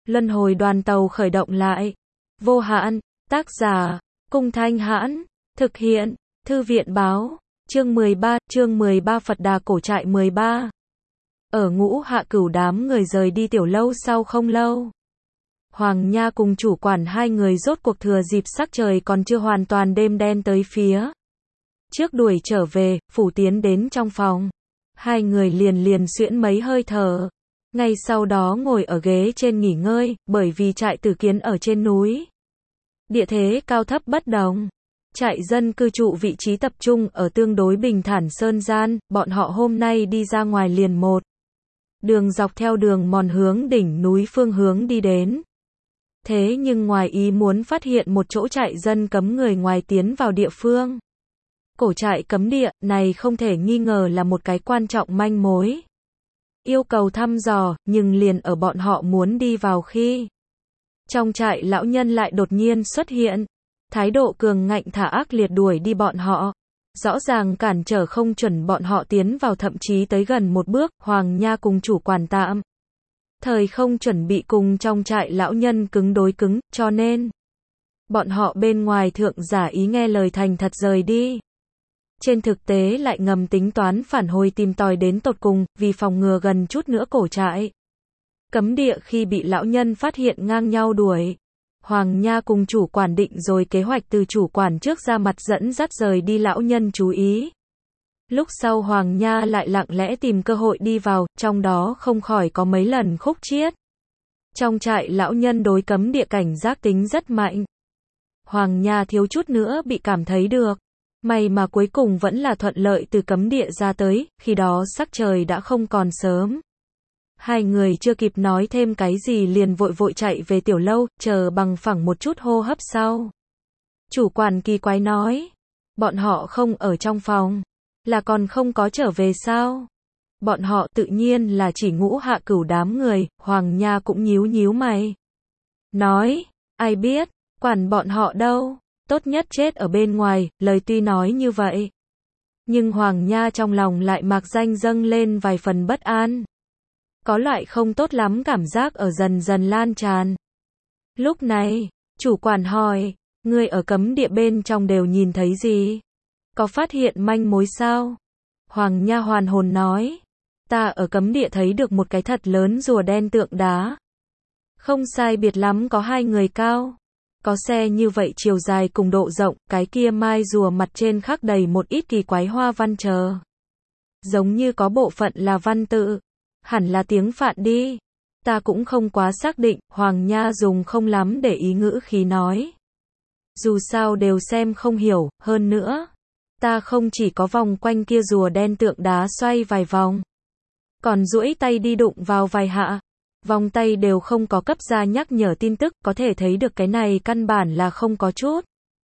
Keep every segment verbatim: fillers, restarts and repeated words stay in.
Luân hồi đoàn tàu khởi động lại. Vô hạn, tác giả, Cung Thanh Hãn, thực hiện, Thư viện Báo, chương mười ba, chương mười ba Phật Đà cổ trại mười ba. Ở Ngũ Hạ Cửu đám người rời đi tiểu lâu sau không lâu. Hoàng Nha cùng chủ quản hai người rốt cuộc thừa dịp sắc trời còn chưa hoàn toàn đêm đen tới phía trước đuổi trở về, phủ tiến đến trong phòng. Hai người liền liền xuyễn mấy hơi thở. Ngay sau đó ngồi ở ghế trên nghỉ ngơi, bởi vì trại Tử Kiến ở trên núi. Địa thế cao thấp bất đồng. Trại dân cư trụ vị trí tập trung ở tương đối bình thản sơn gian, bọn họ hôm nay đi ra ngoài liền một. Đường dọc theo đường mòn hướng đỉnh núi phương hướng đi đến. Thế nhưng ngoài ý muốn phát hiện một chỗ trại dân cấm người ngoài tiến vào địa phương. Cổ trại cấm địa này không thể nghi ngờ là một cái quan trọng manh mối. Yêu cầu thăm dò, nhưng liền ở bọn họ muốn đi vào khi. Trong trại lão nhân lại đột nhiên xuất hiện. Thái độ cường ngạnh thả ác liệt đuổi đi bọn họ. Rõ ràng cản trở không chuẩn bọn họ tiến vào, thậm chí tới gần một bước. Hoàng Nha cùng chủ quản tạm thời không chuẩn bị cùng trong trại lão nhân cứng đối cứng, cho nên bọn họ bên ngoài thượng giả ý nghe lời thành thật rời đi. Trên thực tế lại ngầm tính toán phản hồi tìm tòi đến tột cùng, vì phòng ngừa gần chút nữa cổ trại cấm địa khi bị lão nhân phát hiện ngang nhau đuổi. Hoàng Nha cùng chủ quản định rồi kế hoạch từ chủ quản trước ra mặt dẫn dắt rời đi lão nhân chú ý. Lúc sau Hoàng Nha lại lặng lẽ tìm cơ hội đi vào, trong đó không khỏi có mấy lần khúc chiết. Trong trại lão nhân đối cấm địa cảnh giác tính rất mạnh. Hoàng Nha thiếu chút nữa bị cảm thấy được. May mà cuối cùng vẫn là thuận lợi từ cấm địa ra tới, khi đó sắc trời đã không còn sớm. Hai người chưa kịp nói thêm cái gì liền vội vội chạy về tiểu lâu, chờ bằng phẳng một chút hô hấp sau. Chủ quản kỳ quái nói, bọn họ không ở trong phòng, là còn không có trở về sao? Bọn họ tự nhiên là chỉ Ngũ Hạ Cửu đám người. Hoàng Nha cũng nhíu nhíu mày. Nói, ai biết, quản bọn họ đâu, tốt nhất chết ở bên ngoài, lời tuy nói như vậy. Nhưng Hoàng Nha trong lòng lại mạc danh dâng lên vài phần bất an. Có loại không tốt lắm cảm giác ở dần dần lan tràn. Lúc này, chủ quản hỏi, người ở cấm địa bên trong đều nhìn thấy gì? Có phát hiện manh mối sao? Hoàng Nha hoàn hồn nói, ta ở cấm địa thấy được một cái thật lớn rùa đen tượng đá. Không sai biệt lắm có hai người cao. Có xe như vậy chiều dài cùng độ rộng, cái kia mai rùa mặt trên khắc đầy một ít kỳ quái hoa văn chờ. Giống như có bộ phận là văn tự. Hẳn là tiếng Phạn đi. Ta cũng không quá xác định, Hoàng Nha dùng không lắm để ý ngữ khí nói. Dù sao đều xem không hiểu, hơn nữa. Ta không chỉ có vòng quanh kia rùa đen tượng đá xoay vài vòng. Còn duỗi tay đi đụng vào vài hạ. Vòng tay đều không có cấp ra nhắc nhở tin tức, có thể thấy được cái này căn bản là không có chút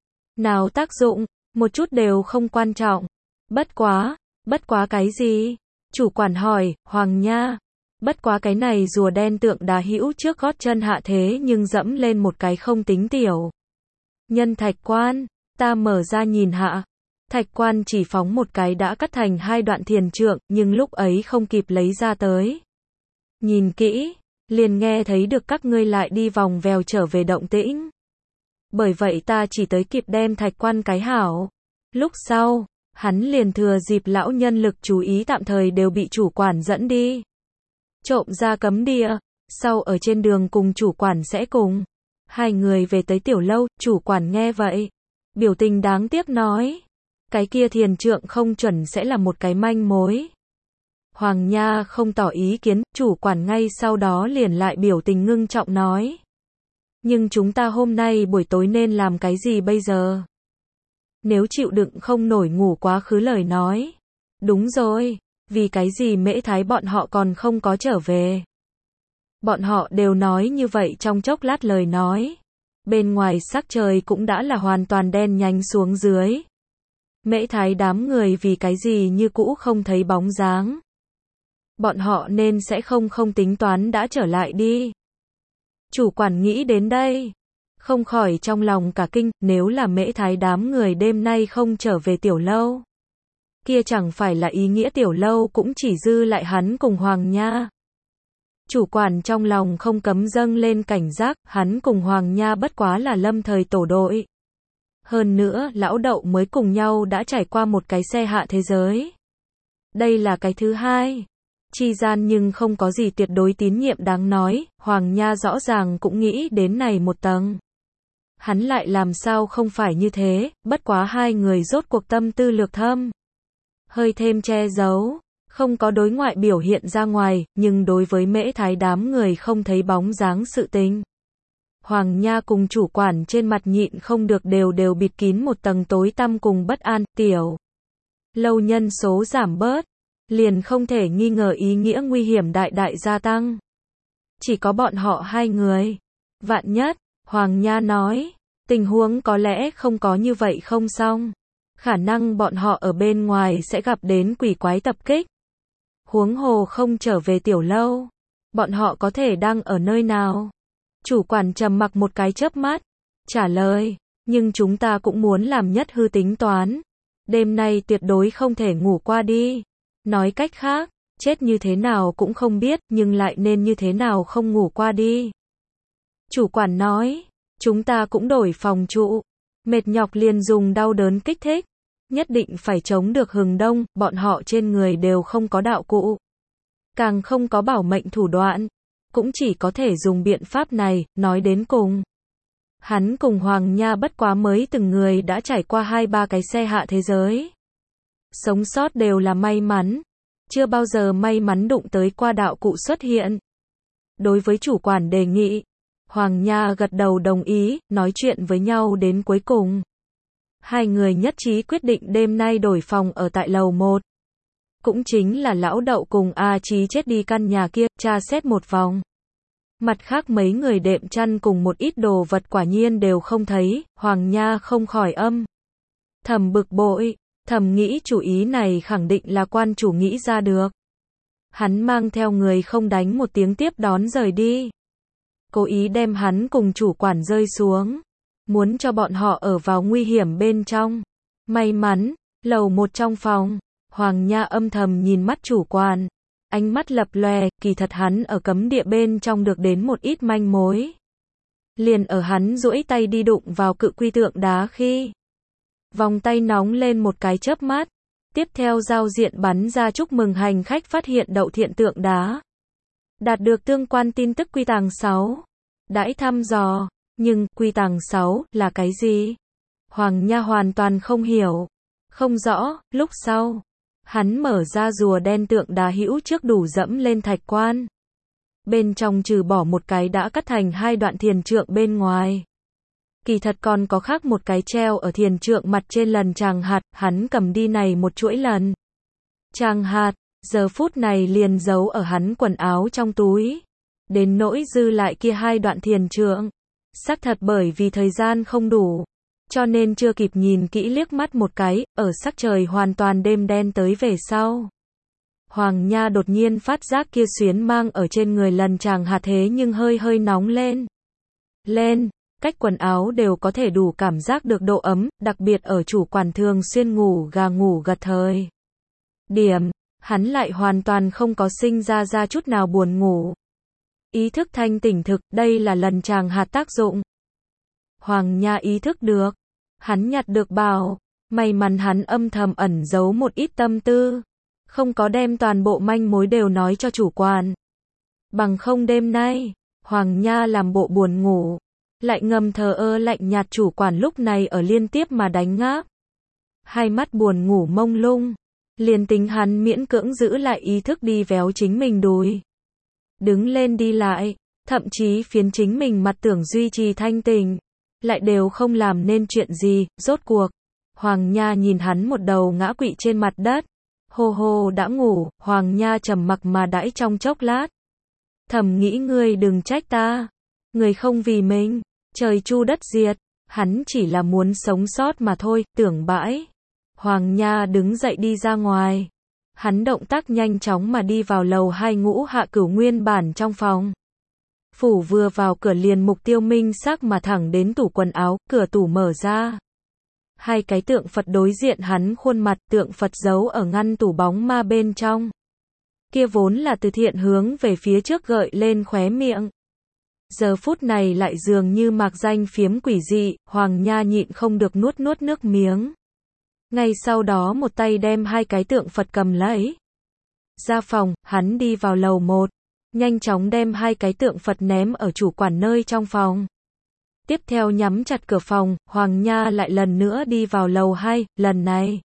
nào tác dụng, một chút đều không quan trọng. Bất quá, bất quá cái gì? Chủ quản hỏi, Hoàng Nha. Bất quá cái này rùa đen tượng đá hữu trước gót chân hạ thế nhưng dẫm lên một cái không tính tiểu. Nhân thạch quan, ta mở ra nhìn hạ. Thạch quan chỉ phóng một cái đã cắt thành hai đoạn thiền trượng, nhưng lúc ấy không kịp lấy ra tới. Nhìn kỹ, liền nghe thấy được các ngươi lại đi vòng vèo trở về động tĩnh. Bởi vậy ta chỉ tới kịp đem thạch quan cái hảo. Lúc sau, hắn liền thừa dịp lão nhân lực chú ý tạm thời đều bị chủ quản dẫn đi. Trộm ra cấm địa, sau ở trên đường cùng chủ quản sẽ cùng. Hai người về tới tiểu lâu, chủ quản nghe vậy. Biểu tình đáng tiếc nói. Cái kia thiền trượng không chuẩn sẽ là một cái manh mối. Hoàng Nha không tỏ ý kiến, chủ quản ngay sau đó liền lại biểu tình ngưng trọng nói. Nhưng chúng ta hôm nay buổi tối nên làm cái gì bây giờ? Nếu chịu đựng không nổi ngủ quá khứ lời nói. Đúng rồi, vì cái gì Mễ Thái bọn họ còn không có trở về? Bọn họ đều nói như vậy trong chốc lát lời nói. Bên ngoài sắc trời cũng đã là hoàn toàn đen nhánh xuống dưới. Mễ Thái đám người vì cái gì như cũ không thấy bóng dáng. Bọn họ nên sẽ không không tính toán đã trở lại đi. Chủ quản nghĩ đến đây. Không khỏi trong lòng cả kinh, nếu là Mễ Thái đám người đêm nay không trở về tiểu lâu. Kia chẳng phải là ý nghĩa tiểu lâu cũng chỉ dư lại hắn cùng Hoàng Nha. Chủ quản trong lòng không cấm dâng lên cảnh giác, hắn cùng Hoàng Nha bất quá là lâm thời tổ đội. Hơn nữa, lão Đậu mới cùng nhau đã trải qua một cái xe hạ thế giới. Đây là cái thứ hai. Chi gian nhưng không có gì tuyệt đối tín nhiệm đáng nói, Hoàng Nha rõ ràng cũng nghĩ đến này một tầng. Hắn lại làm sao không phải như thế, bất quá hai người rốt cuộc tâm tư lược thâm. Hơi thêm che giấu, không có đối ngoại biểu hiện ra ngoài, nhưng đối với Mễ Thái đám người không thấy bóng dáng sự tình. Hoàng Nha cùng chủ quản trên mặt nhịn không được đều đều bịt kín một tầng tối tăm cùng bất an, tiểu. Lâu nhân số giảm bớt, liền không thể nghi ngờ ý nghĩa nguy hiểm đại đại gia tăng. Chỉ có bọn họ hai người. Vạn nhất, Hoàng Nha nói, tình huống có lẽ không có như vậy không xong. Khả năng bọn họ ở bên ngoài sẽ gặp đến quỷ quái tập kích. Huống hồ không trở về tiểu lâu. Bọn họ có thể đang ở nơi nào? Chủ quản trầm mặc một cái chớp mắt. Trả lời, nhưng chúng ta cũng muốn làm nhất hư tính toán. Đêm nay tuyệt đối không thể ngủ qua đi. Nói cách khác, chết như thế nào cũng không biết, nhưng lại nên như thế nào không ngủ qua đi. Chủ quản nói, chúng ta cũng đổi phòng trụ. Mệt nhọc liền dùng đau đớn kích thích. Nhất định phải chống được hừng đông, bọn họ trên người đều không có đạo cụ. Càng không có bảo mệnh thủ đoạn. Cũng chỉ có thể dùng biện pháp này, nói đến cùng. Hắn cùng Hoàng Nha bất quá mới từng người đã trải qua hai ba cái xe hạ thế giới. Sống sót đều là may mắn. Chưa bao giờ may mắn đụng tới qua đạo cụ xuất hiện. Đối với chủ quản đề nghị, Hoàng Nha gật đầu đồng ý, nói chuyện với nhau đến cuối cùng. Hai người nhất trí quyết định đêm nay đổi phòng ở tại lầu một. Cũng chính là lão Đậu cùng A Chí chết đi căn nhà kia, tra xét một vòng. Mặt khác mấy người đệm chăn cùng một ít đồ vật quả nhiên đều không thấy, Hoàng Nha không khỏi âm. Thầm bực bội, thầm nghĩ chủ ý này khẳng định là quan chủ nghĩ ra được. Hắn mang theo người không đánh một tiếng tiếp đón rời đi. Cố ý đem hắn cùng chủ quản rơi xuống. Muốn cho bọn họ ở vào nguy hiểm bên trong. May mắn, lầu một trong phòng. Hoàng Nha âm thầm nhìn mắt chủ quản. Ánh mắt lập lòe, kỳ thật hắn ở cấm địa bên trong được đến một ít manh mối. Liền ở hắn duỗi tay đi đụng vào cự quy tượng đá khi. Vòng tay nóng lên một cái chớp mắt. Tiếp theo giao diện bắn ra chúc mừng hành khách phát hiện đậu thiện tượng đá. Đạt được tương quan tin tức quy tàng sáu. Đãi thăm dò. Nhưng, quy tàng sáu, là cái gì? Hoàng Nha hoàn toàn không hiểu. Không rõ, lúc sau. Hắn mở ra rùa đen tượng đá hữu trước đủ dẫm lên thạch quan. Bên trong trừ bỏ một cái đã cắt thành hai đoạn thiền trượng bên ngoài. Kỳ thật còn có khác một cái treo ở thiền trượng mặt trên lần tràng hạt, hắn cầm đi này một chuỗi lần. Tràng hạt, giờ phút này liền giấu ở hắn quần áo trong túi. Đến nỗi dư lại kia hai đoạn thiền trượng. Xác thật bởi vì thời gian không đủ. Cho nên chưa kịp nhìn kỹ liếc mắt một cái, ở sắc trời hoàn toàn đêm đen tới về sau. Hoàng Nha đột nhiên phát giác kia xuyến mang ở trên người lần chàng hạt thế nhưng hơi hơi nóng lên. Lên, cách quần áo đều có thể đủ cảm giác được độ ấm, đặc biệt ở chủ quản thường xuyên ngủ gà ngủ gật thời. Điểm, hắn lại hoàn toàn không có sinh ra ra chút nào buồn ngủ. Ý thức thanh tỉnh thực, đây là lần chàng hạt tác dụng. Hoàng Nha ý thức được. Hắn nhặt được bảo. May mắn hắn âm thầm ẩn giấu một ít tâm tư. Không có đem toàn bộ manh mối đều nói cho chủ quản. Bằng không đêm nay, Hoàng Nha làm bộ buồn ngủ. Lại ngầm thờ ơ lạnh nhạt chủ quản lúc này ở liên tiếp mà đánh ngáp. Hai mắt buồn ngủ mông lung. Liền tính hắn miễn cưỡng giữ lại ý thức đi véo chính mình đùi. Đứng lên đi lại, thậm chí phiến chính mình mặt tưởng duy trì thanh tình. Lại đều không làm nên chuyện gì, rốt cuộc. Hoàng Nha nhìn hắn một đầu ngã quỵ trên mặt đất. Hô hô đã ngủ, Hoàng Nha trầm mặc mà đãi trong chốc lát. Thầm nghĩ ngươi đừng trách ta. Người không vì mình, trời chu đất diệt. Hắn chỉ là muốn sống sót mà thôi, tưởng bãi. Hoàng Nha đứng dậy đi ra ngoài. Hắn động tác nhanh chóng mà đi vào lầu hai ngũ hạ cửu nguyên bản trong phòng. Phủ vừa vào cửa liền mục tiêu minh xác mà thẳng đến tủ quần áo, cửa tủ mở ra. Hai cái tượng Phật đối diện hắn khuôn mặt, tượng Phật giấu ở ngăn tủ bóng ma bên trong. kia vốn là từ thiện hướng về phía trước gợi lên khóe miệng. Giờ phút này lại dường như mạc danh phiếm quỷ dị, Hoàng Nha nhịn không được nuốt nuốt nước miếng. Ngay sau đó một tay đem hai cái tượng Phật cầm lấy. Ra phòng, hắn đi vào lầu một, nhanh chóng đem hai cái tượng Phật ném ở chủ quản nơi trong phòng. Tiếp theo nhắm chặt cửa phòng, Hoàng Nha lại lần nữa đi vào lầu hai, lần này.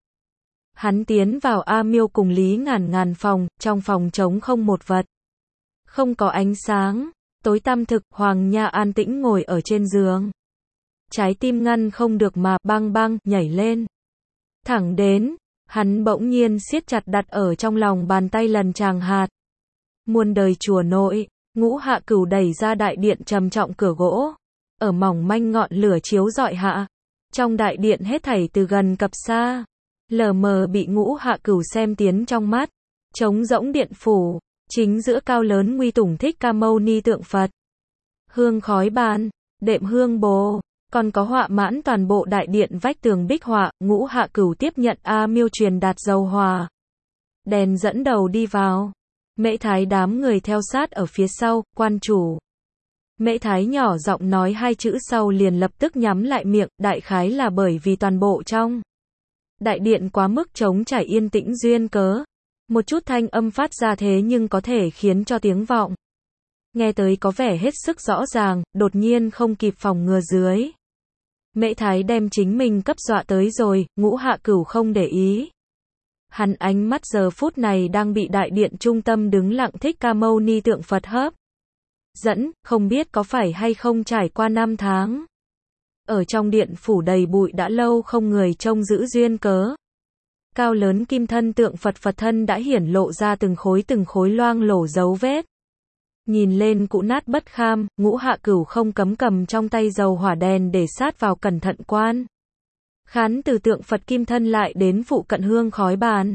Hắn tiến vào A Miêu cùng Lý Ngàn Ngàn phòng, trong phòng trống không một vật. Không có ánh sáng, tối tăm thực, Hoàng Nha an tĩnh ngồi ở trên giường. Trái tim ngăn không được mà bang bang nhảy lên. Thẳng đến, hắn bỗng nhiên siết chặt đặt ở trong lòng bàn tay lần tràng hạt. Muôn đời chùa nội, Ngũ Hạ Cửu đẩy ra đại điện trầm trọng cửa gỗ. Ở mỏng manh ngọn lửa chiếu rọi hạ. Trong đại điện hết thảy từ gần cập xa. Lờ mờ bị Ngũ Hạ Cửu xem tiến trong mắt. Trống rỗng điện phủ, chính giữa cao lớn nguy tủng Thích Ca Mâu Ni tượng Phật. Hương khói bàn, đệm hương bồ, còn có họa mãn toàn bộ đại điện vách tường bích họa. Ngũ Hạ Cửu tiếp nhận A Miêu truyền đạt dầu hòa. Đèn dẫn đầu đi vào. Mễ Thái đám người theo sát ở phía sau, quan chủ. Mễ Thái nhỏ giọng nói hai chữ sau liền lập tức nhắm lại miệng, đại khái là bởi vì toàn bộ trong đại điện quá mức trống trải yên tĩnh duyên cớ. Một chút thanh âm phát ra thế nhưng có thể khiến cho tiếng vọng nghe tới có vẻ hết sức rõ ràng, đột nhiên không kịp phòng ngừa dưới. Mễ Thái đem chính mình cấp dọa tới rồi, Ngũ Hạ Cửu không để ý. Hắn ánh mắt giờ phút này đang bị đại điện trung tâm đứng lặng Thích Ca Mâu Ni tượng Phật hấp dẫn, không biết có phải hay không trải qua năm tháng. Ở trong điện phủ đầy bụi đã lâu không người trông giữ duyên cớ. Cao lớn kim thân tượng Phật Phật thân đã hiển lộ ra từng khối từng khối loang lổ dấu vết. Nhìn lên cũ nát bất kham, Ngũ Hạ Cửu không cấm cầm trong tay dầu hỏa đèn để sát vào cẩn thận quan. Khán từ tượng Phật kim thân lại đến phụ cận hương khói bàn.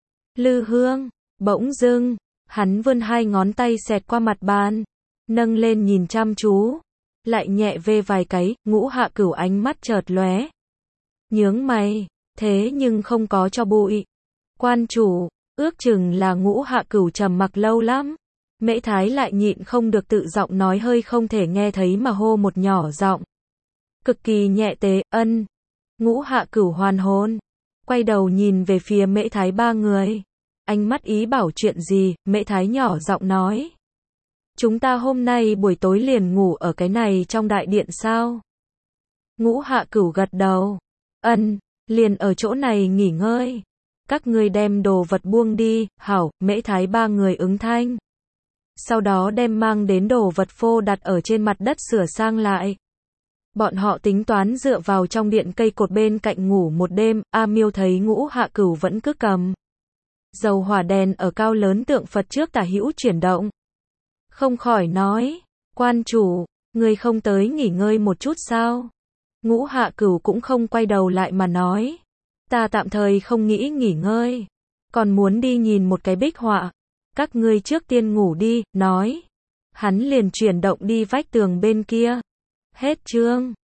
Lư hương, bỗng dưng, hắn vươn hai ngón tay xẹt qua mặt bàn. Nâng lên nhìn chăm chú. Lại nhẹ vê vài cái, Ngũ Hạ Cửu ánh mắt chợt lóe. Nhướng mày, thế nhưng không có cho bụi. Quan chủ, ước chừng là Ngũ Hạ Cửu trầm mặc lâu lắm. Mễ Thái lại nhịn không được tự giọng nói hơi không thể nghe thấy mà hô một nhỏ giọng. Cực kỳ nhẹ tế, ân. Ngũ Hạ Cửu hoàn hồn. Quay đầu nhìn về phía Mễ Thái ba người. Ánh mắt ý bảo chuyện gì, Mễ Thái nhỏ giọng nói. Chúng ta hôm nay buổi tối liền ngủ ở cái này trong đại điện sao? Ngũ Hạ Cửu gật đầu. Ân, liền ở chỗ này nghỉ ngơi. Các ngươi đem đồ vật buông đi, hảo, Mễ Thái ba người ứng thanh. Sau đó đem mang đến đồ vật phô đặt ở trên mặt đất sửa sang lại. Bọn họ tính toán dựa vào trong điện cây cột bên cạnh ngủ một đêm. A Miêu thấy Ngũ Hạ Cửu vẫn cứ cầm dầu hỏa đèn ở cao lớn tượng Phật trước tả hữu chuyển động. Không khỏi nói, quan chủ, người không tới nghỉ ngơi một chút sao? Ngũ Hạ Cửu cũng không quay đầu lại mà nói, ta tạm thời không nghĩ nghỉ ngơi, còn muốn đi nhìn một cái bích họa, các ngươi trước tiên ngủ đi, nói. Hắn liền chuyển động đi vách tường bên kia. Hết chương.